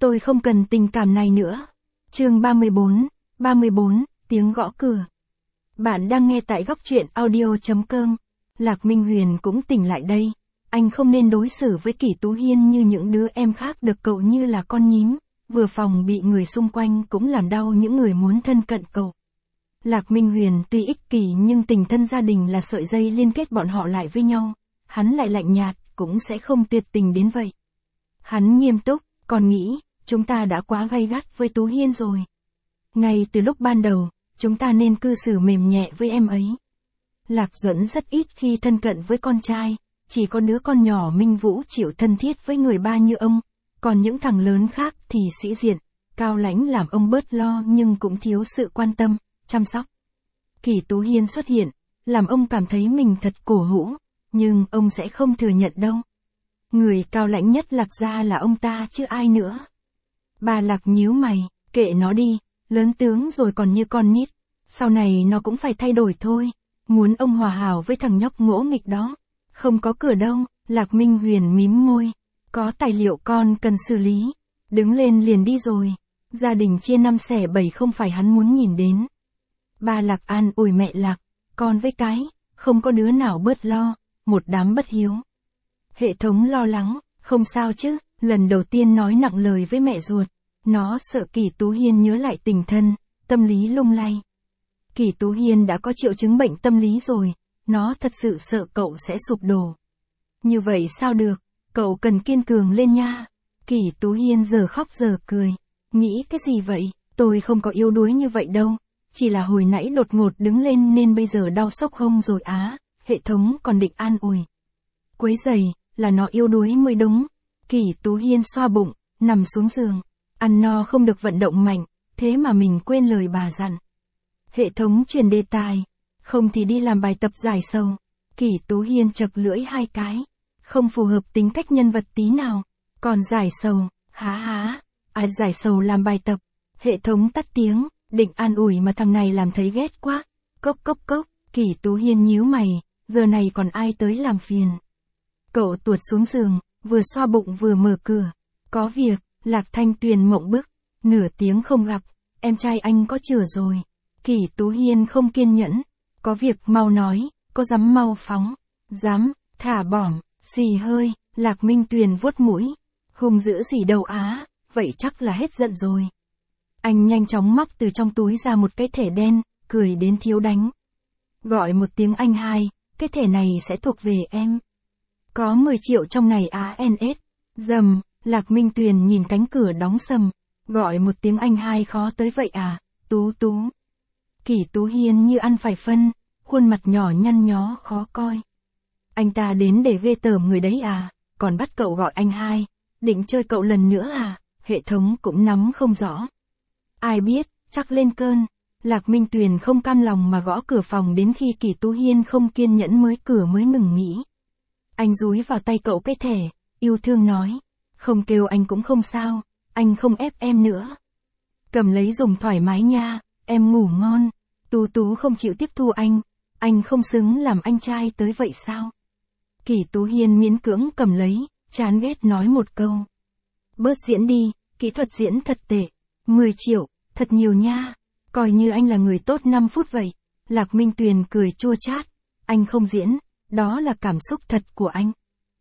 tôi không cần tình cảm này nữa. Chương 34, tiếng gõ cửa. Bạn đang nghe tại góc truyện audio.com. Lạc Minh Huyền cũng tỉnh lại đây. Anh không nên đối xử với Kỷ Tú Hiên như những đứa em khác, được cậu như là con nhím, vừa phòng bị người xung quanh cũng làm đau những người muốn thân cận cậu. Lạc Minh Huyền tuy ích kỷ nhưng tình thân gia đình là sợi dây liên kết bọn họ lại với nhau. Hắn lại lạnh nhạt, cũng sẽ không tuyệt tình đến vậy. Hắn nghiêm túc, còn nghĩ, chúng ta đã quá gay gắt với Tú Hiên rồi. Ngay từ lúc ban đầu, chúng ta nên cư xử mềm nhẹ với em ấy. Lạc Duẫn rất ít khi thân cận với con trai, chỉ có đứa con nhỏ Minh Vũ chịu thân thiết với người ba như ông, còn những thằng lớn khác thì sĩ diện, cao lãnh làm ông bớt lo nhưng cũng thiếu sự quan tâm, chăm sóc. Kỷ Tú Hiên xuất hiện, làm ông cảm thấy mình thật cổ hủ, nhưng ông sẽ không thừa nhận đâu. Người cao lãnh nhất Lạc gia là ông ta chứ ai nữa. Bà Lạc nhíu mày, kệ nó đi, lớn tướng rồi còn như con nít, sau này nó cũng phải thay đổi thôi. Muốn ông hòa hảo với thằng nhóc ngỗ nghịch đó. Không có cửa đâu. Lạc Minh Huyền mím môi. Có tài liệu con cần xử lý. Đứng lên liền đi rồi. Gia đình chia 5 xẻ 7 không phải hắn muốn nhìn đến. Ba Lạc an ủi mẹ Lạc. Con với cái, không có đứa nào bớt lo, một đám bất hiếu. Hệ thống lo lắng, không sao chứ, lần đầu tiên nói nặng lời với mẹ ruột. Nó sợ Kỷ Tú Hiên nhớ lại tình thân, tâm lý lung lay. Kỷ Tú Hiên đã có triệu chứng bệnh tâm lý rồi, nó thật sự sợ cậu sẽ sụp đổ. Như vậy sao được, cậu cần kiên cường lên nha. Kỷ Tú Hiên giờ khóc giờ cười. Nghĩ cái gì vậy, tôi không có yếu đuối như vậy đâu, chỉ là hồi nãy đột ngột đứng lên nên bây giờ đau sốc hông rồi á. Hệ thống còn định an ủi. Quấy giày, là nó yếu đuối mới đúng. Kỷ Tú Hiên xoa bụng, nằm xuống giường. Ăn no không được vận động mạnh, thế mà mình quên lời bà dặn. Hệ thống truyền đề tài. Không thì đi làm bài tập giải sầu. Kỷ Tú Hiên chật lưỡi 2 cái. Không phù hợp tính cách nhân vật tí nào. Còn giải sầu, há. Ai giải sầu làm bài tập. Hệ thống tắt tiếng, định an ủi mà thằng này làm thấy ghét quá. Cốc. Kỷ Tú Hiên nhíu mày, giờ này còn ai tới làm phiền. Cậu tuột xuống giường, vừa xoa bụng vừa mở cửa. Có việc. Lạc Thanh Tuyền mộng bức. Nửa tiếng không gặp, em trai anh có chữa rồi. Kỷ Tú Hiên không kiên nhẫn. Có việc mau nói, có dám mau phóng. Dám, thả bỏm, xì hơi. Lạc Minh Tuyền vuốt mũi. Hung dữ gì đâu á, vậy chắc là hết giận rồi. Anh nhanh chóng móc từ trong túi ra một cái thẻ đen, cười đến thiếu đánh. Gọi một tiếng anh hai, cái thẻ này sẽ thuộc về em. Có 10 triệu trong này ANS. Dầm. Lạc Minh Tuyền nhìn cánh cửa đóng sầm. Gọi một tiếng anh hai khó tới vậy à, Tú. Kỷ Tú Hiên như ăn phải phân, khuôn mặt nhỏ nhăn nhó khó coi. Anh ta đến để ghê tởm người đấy à, còn bắt cậu gọi anh hai, định chơi cậu lần nữa à, hệ thống cũng nắm không rõ. Ai biết, chắc lên cơn. Lạc Minh Tuyền không cam lòng mà gõ cửa phòng đến khi Kỷ Tú Hiên không kiên nhẫn mới ngừng nghĩ. Anh dúi vào tay cậu cái thẻ, yêu thương nói. Không kêu anh cũng không sao, anh không ép em nữa. Cầm lấy dùng thoải mái nha, em ngủ ngon. Tú không chịu tiếp thu anh không xứng làm anh trai tới vậy sao? Kỷ Tú Hiên miễn cưỡng cầm lấy, chán ghét nói một câu. Bớt diễn đi, kỹ thuật diễn thật tệ. 10 triệu, thật nhiều nha. Coi như anh là người tốt 5 phút vậy. Lạc Minh Tuyền cười chua chát. Anh không diễn, đó là cảm xúc thật của anh.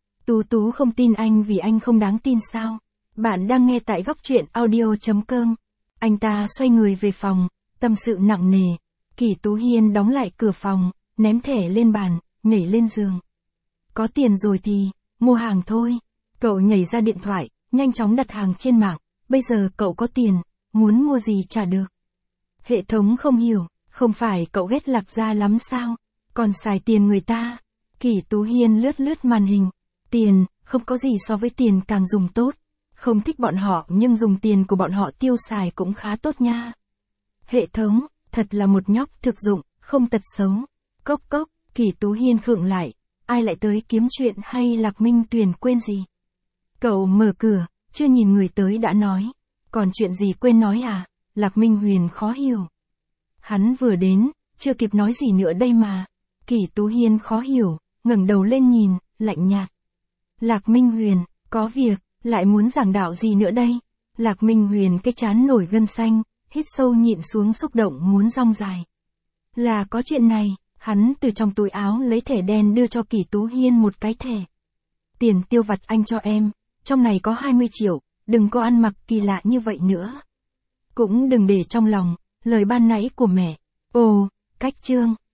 Tú không tin anh vì anh không đáng tin sao? Bạn đang nghe tại góc truyện audio.com. Anh ta xoay người về phòng, tâm sự nặng nề. Kỷ Tú Hiên đóng lại cửa phòng, ném thẻ lên bàn, nhảy lên giường. Có tiền rồi thì, mua hàng thôi. Cậu nhảy ra điện thoại, nhanh chóng đặt hàng trên mạng. Bây giờ cậu có tiền, muốn mua gì trả được. Hệ thống không hiểu, không phải cậu ghét Lạc gia lắm sao? Còn xài tiền người ta. Kỷ Tú Hiên lướt màn hình. Tiền, không có gì so với tiền càng dùng tốt. Không thích bọn họ nhưng dùng tiền của bọn họ tiêu xài cũng khá tốt nha. Hệ thống, thật là một nhóc thực dụng, không tật xấu. Cốc, Kỷ Tú Hiên khựng lại. Ai lại tới kiếm chuyện hay Lạc Minh Tuyền quên gì? Cậu mở cửa, chưa nhìn người tới đã nói. Còn chuyện gì quên nói à? Lạc Minh Huyền khó hiểu. Hắn vừa đến, chưa kịp nói gì nữa đây mà. Kỷ Tú Hiên khó hiểu, ngẩng đầu lên nhìn, lạnh nhạt. Lạc Minh Huyền, có việc, lại muốn giảng đạo gì nữa đây? Lạc Minh Huyền cái trán nổi gân xanh, hít sâu nhịn xuống xúc động muốn rong dài. Là có chuyện này, hắn từ trong túi áo lấy thẻ đen đưa cho Kỷ Tú Hiên một cái thẻ. Tiền tiêu vặt anh cho em, trong này có 20 triệu, đừng có ăn mặc kỳ lạ như vậy nữa. Cũng đừng để trong lòng, lời ban nãy của mẹ. Ồ, cách Trương,